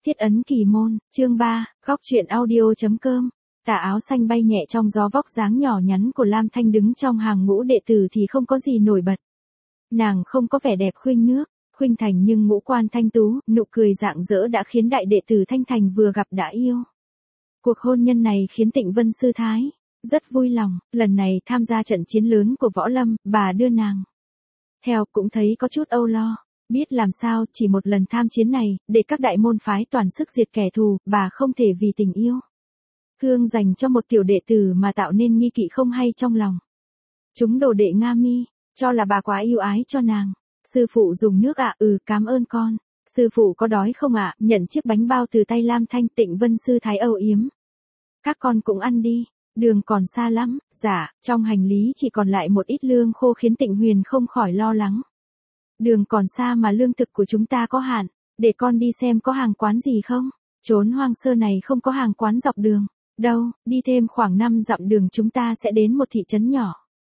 Thiết ấn kỳ môn, chương 3, góc truyện audio.com. Tà áo xanh bay nhẹ trong gió, vóc dáng nhỏ nhắn của Lam Thanh đứng trong hàng ngũ đệ tử thì không có gì nổi bật. Nàng không có vẻ đẹp khuynh nước, khuynh thành, nhưng ngũ quan thanh tú, nụ cười rạng rỡ đã khiến đại đệ tử Thanh Thành vừa gặp đã yêu. Cuộc hôn nhân này khiến Tịnh Vân sư thái rất vui lòng, lần này tham gia trận chiến lớn của võ lâm, bà đưa nàng theo cũng thấy có chút âu lo. Biết làm sao, chỉ một lần tham chiến này, để các đại môn phái toàn sức diệt kẻ thù, bà không thể vì tình yêu thương dành cho một tiểu đệ tử mà tạo nên nghi kỵ không hay trong lòng. Chúng đồ đệ Nga Mi cho là bà quá yêu ái cho nàng. Sư phụ dùng nước ạ? Cảm ơn con. Sư phụ có đói không ạ? Nhận chiếc bánh bao từ tay Lam Thanh. Tịnh Vân sư thái âu yếm. Các con cũng ăn đi, đường còn xa lắm. Dạ, trong hành lý chỉ còn lại một ít lương khô khiến Tịnh Huyền không khỏi lo lắng. Đường còn xa mà lương thực của chúng ta có hạn, để con đi xem có hàng quán gì không. Chốn hoang sơ này không có hàng quán dọc đường đâu, đi thêm khoảng 5 dặm đường chúng ta sẽ đến một thị trấn nhỏ.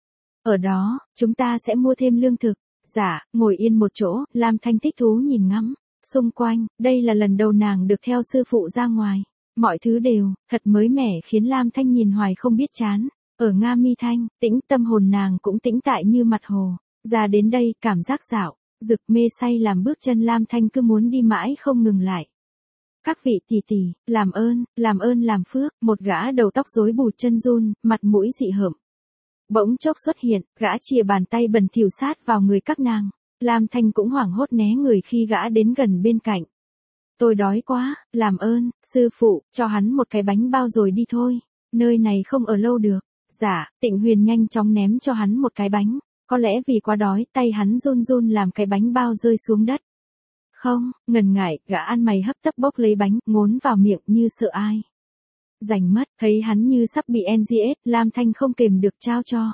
Ở đó, chúng ta sẽ mua thêm lương thực. Dạ, ngồi yên một chỗ, Lam Thanh thích thú nhìn ngắm xung quanh, đây là lần đầu nàng được theo sư phụ ra ngoài. Mọi thứ đều thật mới mẻ khiến Lam Thanh nhìn hoài không biết chán. Ở Nga Mi Thanh, tĩnh tâm hồn nàng cũng tĩnh tại như mặt hồ. Ra đến đây, cảm giác dạo rực mê say làm bước chân Lam Thanh cứ muốn đi mãi không ngừng lại. Các vị tỷ tỷ, làm ơn làm phước. Một gã đầu tóc rối bù chân run, mặt mũi dị hợm bỗng chốc xuất hiện, gã chìa bàn tay bẩn thỉu sát vào người các nàng. Lam Thanh cũng hoảng hốt né người khi gã đến gần bên cạnh. Tôi đói quá, làm ơn, sư phụ, cho hắn một cái bánh bao rồi đi thôi, nơi này không ở lâu được. Dạ, Tịnh Huyền nhanh chóng ném cho hắn một cái bánh. Có lẽ vì quá đói, tay hắn run run làm cái bánh bao rơi xuống đất. Không, ngần ngại, gã ăn mày hấp tấp bốc lấy bánh, ngốn vào miệng như sợ ai giành mất. Thấy hắn như sắp bị NGS, Lam Thanh không kềm được trao cho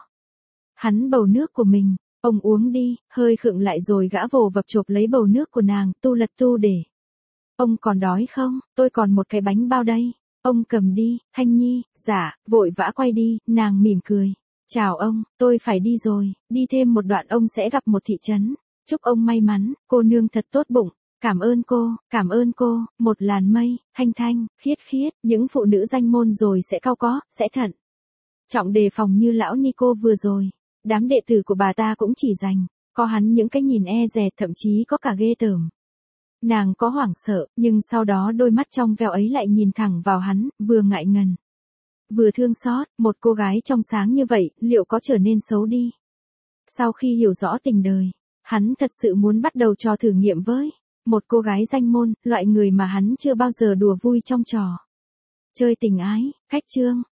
hắn bầu nước của mình. Ông uống đi. Hơi khựng lại rồi gã vồ vập chộp lấy bầu nước của nàng, tu lật tu để. Ông còn đói không? Tôi còn một cái bánh bao đây. Ông cầm đi. Thanh Nhi, dạ, vội vã quay đi. Nàng mỉm cười. Chào ông, tôi phải đi rồi. Đi thêm một đoạn ông sẽ gặp một thị trấn. Chúc ông may mắn. Cô nương thật tốt bụng. Cảm ơn cô. Một làn mây, thanh thanh, khiết khiết. Những phụ nữ danh môn rồi sẽ cao có, sẽ thận trọng đề phòng như lão Nico vừa rồi. Đám đệ tử của bà ta cũng chỉ dành có hắn những cái nhìn e dè, thậm chí có cả ghê tởm. Nàng có hoảng sợ, nhưng sau đó đôi mắt trong veo ấy lại nhìn thẳng vào hắn, vừa ngại ngần vừa thương xót. Một cô gái trong sáng như vậy, liệu có trở nên xấu đi? Sau khi hiểu rõ tình đời, hắn thật sự muốn bắt đầu trò thử nghiệm với một cô gái danh môn, loại người mà hắn chưa bao giờ đùa vui trong trò chơi tình ái. Khách chương